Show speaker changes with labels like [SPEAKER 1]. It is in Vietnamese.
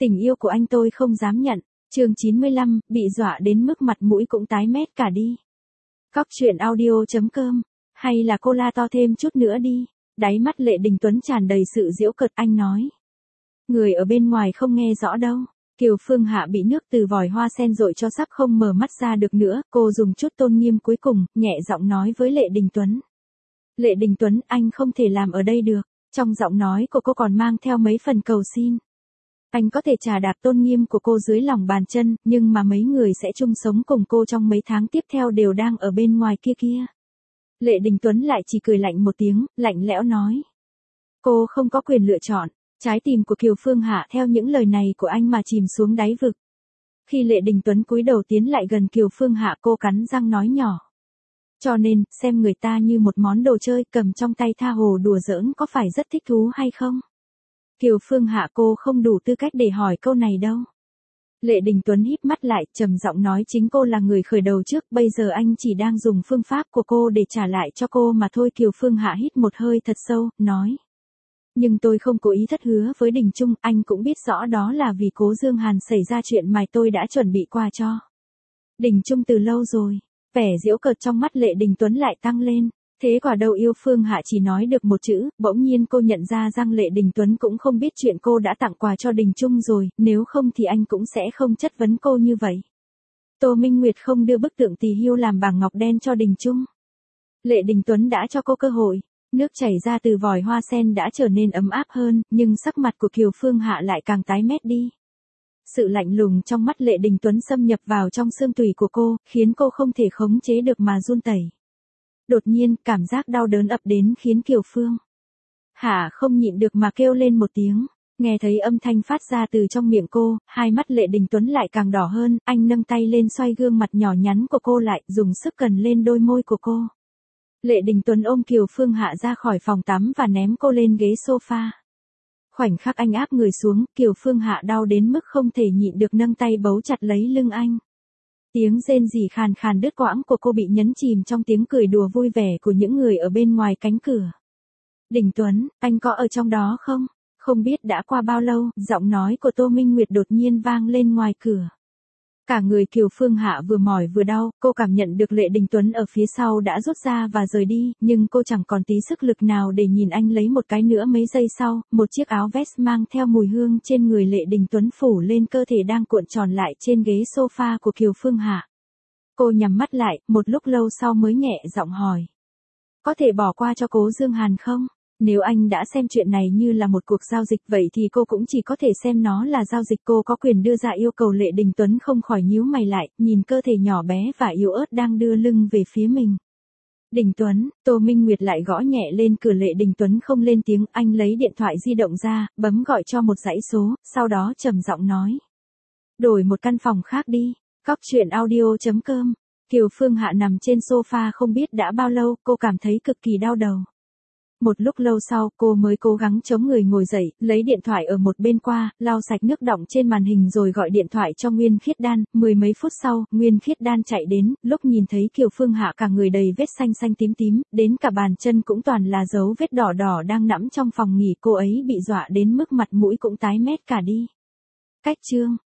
[SPEAKER 1] Tình yêu của anh tôi không dám nhận. Chương 95, bị dọa đến mức mặt mũi cũng tái mét cả đi. Cóc truyện audio.com. Hay là cô la to thêm chút nữa đi. Đáy mắt Lệ Đình Tuấn tràn đầy sự giễu cợt, anh nói. Người ở bên ngoài không nghe rõ đâu. Kiều Phương Hạ bị nước từ vòi hoa sen dội cho sắp không mở mắt ra được nữa, cô dùng chút tôn nghiêm cuối cùng, nhẹ giọng nói với Lệ Đình Tuấn. Lệ Đình Tuấn, anh không thể làm ở đây được. Trong giọng nói của cô còn mang theo mấy phần cầu xin. Anh có thể trà đạp tôn nghiêm của cô dưới lòng bàn chân, nhưng mà mấy người sẽ chung sống cùng cô trong mấy tháng tiếp theo đều đang ở bên ngoài kia kia. Lệ Đình Tuấn lại chỉ cười lạnh một tiếng, lạnh lẽo nói. Cô không có quyền lựa chọn. Trái tim của Kiều Phương Hạ theo những lời này của anh mà chìm xuống đáy vực. Khi Lệ Đình Tuấn cúi đầu tiến lại gần Kiều Phương Hạ, cô cắn răng nói nhỏ. Cho nên, xem người ta như một món đồ chơi cầm trong tay tha hồ đùa giỡn có phải rất thích thú hay không? Kiều Phương Hạ, cô không đủ tư cách để hỏi câu này đâu. Lệ Đình Tuấn híp mắt lại, trầm giọng nói, chính cô là người khởi đầu trước, bây giờ anh chỉ đang dùng phương pháp của cô để trả lại cho cô mà thôi. Kiều Phương Hạ hít một hơi thật sâu, nói. Nhưng tôi không cố ý thất hứa với Đình Trung, anh cũng biết rõ đó là vì Cố Dương Hàn xảy ra chuyện mà tôi đã chuẩn bị quà cho Đình Trung từ lâu rồi. Vẻ giễu cợt trong mắt Lệ Đình Tuấn lại tăng lên. Thế quả đâu yêu Phương Hạ chỉ nói được một chữ, bỗng nhiên cô nhận ra rằng Lệ Đình Tuấn cũng không biết chuyện cô đã tặng quà cho Đình Trung rồi, nếu không thì anh cũng sẽ không chất vấn cô như vậy. Tô Minh Nguyệt không đưa bức tượng tỳ hưu làm bằng ngọc đen cho Đình Trung. Lệ Đình Tuấn đã cho cô cơ hội. Nước chảy ra từ vòi hoa sen đã trở nên ấm áp hơn, nhưng sắc mặt của Kiều Phương Hạ lại càng tái mét đi. Sự lạnh lùng trong mắt Lệ Đình Tuấn xâm nhập vào trong xương tủy của cô, khiến cô không thể khống chế được mà run tẩy. Đột nhiên, cảm giác đau đớn ập đến khiến Kiều Phương Hạ không nhịn được mà kêu lên một tiếng. Nghe thấy âm thanh phát ra từ trong miệng cô, hai mắt Lệ Đình Tuấn lại càng đỏ hơn, anh nâng tay lên xoay gương mặt nhỏ nhắn của cô lại, dùng sức cần lên đôi môi của cô. Lệ Đình Tuấn ôm Kiều Phương Hạ ra khỏi phòng tắm và ném cô lên ghế sofa. Khoảnh khắc anh áp người xuống, Kiều Phương Hạ đau đến mức không thể nhịn được nâng tay bấu chặt lấy lưng anh. Tiếng rên rỉ khàn khàn đứt quãng của cô bị nhấn chìm trong tiếng cười đùa vui vẻ của những người ở bên ngoài cánh cửa. Đình Tuấn, anh có ở trong đó không? Không biết đã qua bao lâu, giọng nói của Tô Minh Nguyệt đột nhiên vang lên ngoài cửa. Cả người Kiều Phương Hạ vừa mỏi vừa đau, cô cảm nhận được Lệ Đình Tuấn ở phía sau đã rút ra và rời đi, nhưng cô chẳng còn tí sức lực nào để nhìn anh lấy một cái nữa. Mấy giây sau, một chiếc áo vest mang theo mùi hương trên người Lệ Đình Tuấn phủ lên cơ thể đang cuộn tròn lại trên ghế sofa của Kiều Phương Hạ. Cô nhắm mắt lại, một lúc lâu sau mới nhẹ giọng hỏi. Có thể bỏ qua cho Cố Dương Hàn không? Nếu anh đã xem chuyện này như là một cuộc giao dịch vậy thì cô cũng chỉ có thể xem nó là giao dịch. Cô có quyền đưa ra yêu cầu. Lệ Đình Tuấn không khỏi nhíu mày lại, nhìn cơ thể nhỏ bé và yếu ớt đang đưa lưng về phía mình. Đình Tuấn, Tô Minh Nguyệt lại gõ nhẹ lên cửa. Lệ Đình Tuấn không lên tiếng, anh lấy điện thoại di động ra, bấm gọi cho một dãy số, sau đó trầm giọng nói. Đổi một căn phòng khác đi. Cóc truyện audio.com. Kiều Phương Hạ nằm trên sofa không biết đã bao lâu, cô cảm thấy cực kỳ đau đầu. Một lúc lâu sau, cô mới cố gắng chống người ngồi dậy, lấy điện thoại ở một bên qua, lau sạch nước đọng trên màn hình rồi gọi điện thoại cho Nguyên Khiết Đan. Mười mấy phút sau, Nguyên Khiết Đan chạy đến, lúc nhìn thấy Kiều Phương Hạ cả người đầy vết xanh xanh tím tím, đến cả bàn chân cũng toàn là dấu vết đỏ đỏ đang nẫm trong phòng nghỉ, cô ấy bị dọa đến mức mặt mũi cũng tái mét cả đi. Cách chương